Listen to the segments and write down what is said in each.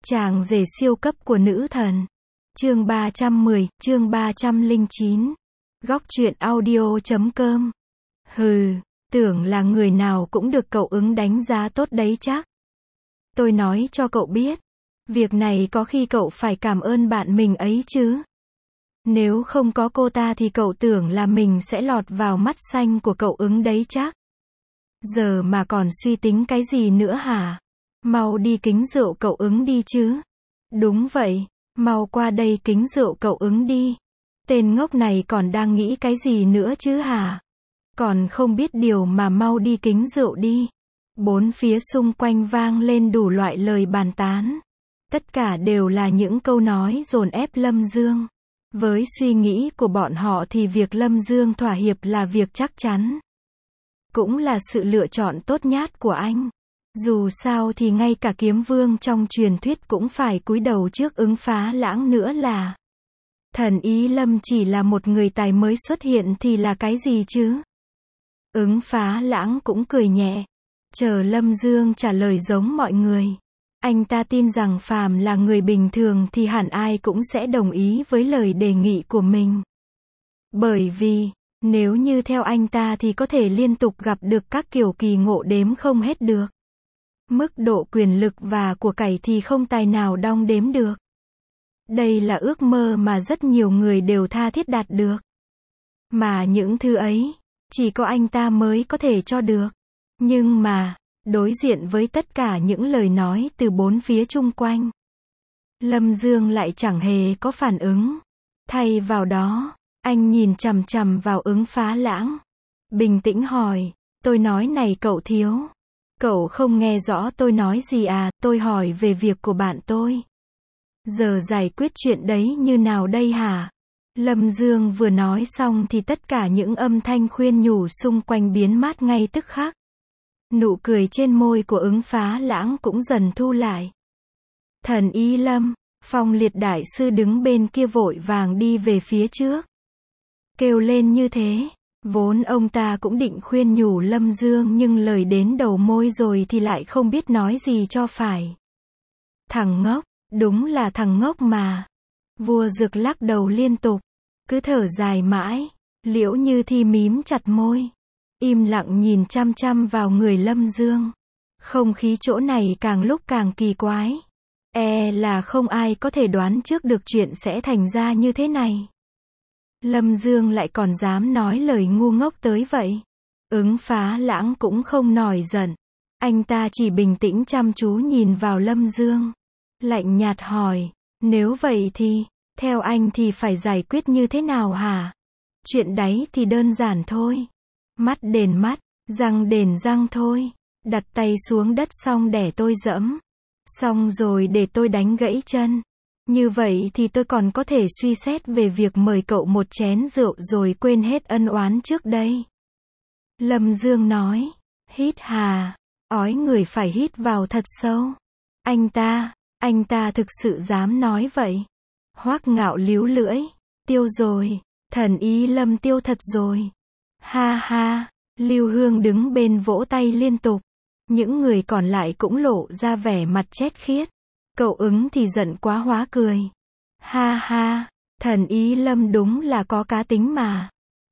Chàng rể siêu cấp của nữ thần. Chương 310, chương 309. Góc truyện audio.com. Hừ, tưởng là người nào cũng được cậu ứng đánh giá tốt đấy chắc. Tôi nói cho cậu biết, việc này có khi cậu phải cảm ơn bạn mình ấy chứ. Nếu không có cô ta thì cậu tưởng là mình sẽ lọt vào mắt xanh của cậu ứng đấy chắc. Giờ mà còn suy tính cái gì nữa hả? Mau đi kính rượu cậu ứng đi chứ. Đúng vậy, mau qua đây kính rượu cậu ứng đi. Tên ngốc này còn đang nghĩ cái gì nữa chứ hả? Còn không biết điều mà mau đi kính rượu đi. Bốn phía xung quanh vang lên đủ loại lời bàn tán. Tất cả đều là những câu nói dồn ép Lâm Dương. Với suy nghĩ của bọn họ thì việc Lâm Dương thỏa hiệp là việc chắc chắn. Cũng là sự lựa chọn tốt nhất của anh. Dù sao thì ngay cả kiếm vương trong truyền thuyết cũng phải cúi đầu trước Ứng Phá Lãng nữa là. Thần Ý Lâm chỉ là một người tài mới xuất hiện thì là cái gì chứ? Ứng Phá Lãng cũng cười nhẹ. Chờ Lâm Dương trả lời giống mọi người. Anh ta tin rằng phàm là người bình thường thì hẳn ai cũng sẽ đồng ý với lời đề nghị của mình. Bởi vì, nếu như theo anh ta thì có thể liên tục gặp được các kiểu kỳ ngộ đếm không hết được. Mức độ quyền lực và của cải thì không tài nào đong đếm được. Đây là ước mơ mà rất nhiều người đều tha thiết đạt được. Mà những thứ ấy, chỉ có anh ta mới có thể cho được. Nhưng mà, đối diện với tất cả những lời nói từ bốn phía chung quanh, Lâm Dương lại chẳng hề có phản ứng. Thay vào đó, anh nhìn chằm chằm vào Ứng Phá Lãng. Bình tĩnh hỏi, tôi nói này cậu thiếu. Cậu không nghe rõ tôi nói gì à, tôi hỏi về việc của bạn tôi. Giờ giải quyết chuyện đấy như nào đây hả? Lâm Dương vừa nói xong thì tất cả những âm thanh khuyên nhủ xung quanh biến mất ngay tức khắc. Nụ cười trên môi của Ứng Phá Lãng cũng dần thu lại. Thần Ý Lâm, Phong Liệt đại sư đứng bên kia vội vàng đi về phía trước. Kêu lên như thế. Vốn ông ta cũng định khuyên nhủ Lâm Dương nhưng lời đến đầu môi rồi thì lại không biết nói gì cho phải. Thằng ngốc, đúng là thằng ngốc mà. Vua Dực lắc đầu liên tục, cứ thở dài mãi. Liễu Như Thi mím chặt môi, im lặng nhìn chăm chăm vào người Lâm Dương. Không khí chỗ này càng lúc càng kỳ quái. Là không ai có thể đoán trước được chuyện sẽ thành ra như thế này. Lâm Dương lại còn dám nói lời ngu ngốc tới vậy. Ứng Phá Lãng cũng không nổi giận. Anh ta chỉ bình tĩnh chăm chú nhìn vào Lâm Dương. Lạnh nhạt hỏi, nếu vậy thì, theo anh thì phải giải quyết như thế nào hả? Chuyện đấy thì đơn giản thôi. Mắt đền mắt, răng đền răng thôi. Đặt tay xuống đất xong để tôi dẫm. Xong rồi để tôi đánh gãy chân. Như vậy thì tôi còn có thể suy xét về việc mời cậu một chén rượu rồi quên hết ân oán trước đây. Lâm Dương nói, hít hà, ói người phải hít vào thật sâu. Anh ta thực sự dám nói vậy. Hoắc Ngạo líu lưỡi, tiêu rồi, Thần Ý Lâm tiêu thật rồi. Ha ha, Lưu Hương đứng bên vỗ tay liên tục. Những người còn lại cũng lộ ra vẻ mặt chết khiết. Cậu ứng thì giận quá hóa cười. Ha ha, Thần Ý Lâm đúng là có cá tính mà.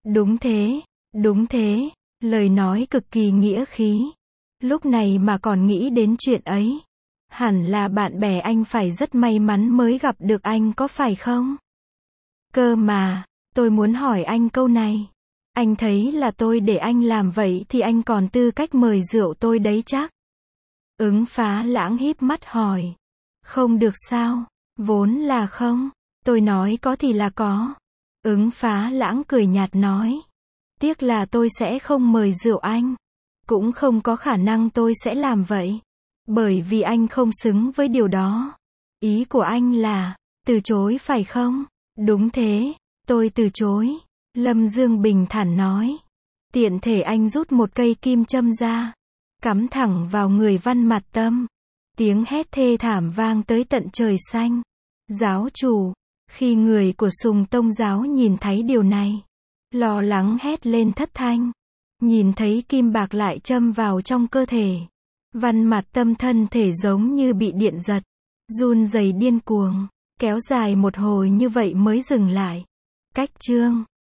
Đúng thế, lời nói cực kỳ nghĩa khí. Lúc này mà còn nghĩ đến chuyện ấy. Hẳn là bạn bè anh phải rất may mắn mới gặp được anh có phải không? Cơ mà, tôi muốn hỏi anh câu này. Anh thấy là tôi để anh làm vậy thì anh còn tư cách mời rượu tôi đấy chắc? Ứng Phá Lãng híp mắt hỏi. Không được sao? Vốn là không. Tôi nói có thì là có. Ứng Phá Lãng cười nhạt nói. Tiếc là tôi sẽ không mời rượu anh. Cũng không có khả năng tôi sẽ làm vậy. Bởi vì anh không xứng với điều đó. Ý của anh là, từ chối phải không? Đúng thế, tôi từ chối. Lâm Dương bình thản nói. Tiện thể anh rút một cây kim châm ra. Cắm thẳng vào người Văn Mạt Tâm. Tiếng hét thê thảm vang tới tận trời xanh. Giáo chủ, khi người của Sùng Tông giáo nhìn thấy điều này, lo lắng hét lên thất thanh. Nhìn thấy kim bạc lại châm vào trong cơ thể. Văn Mạt Tâm thân thể giống như bị điện giật. Run rẩy điên cuồng. Kéo dài một hồi như vậy mới dừng lại. Cách chương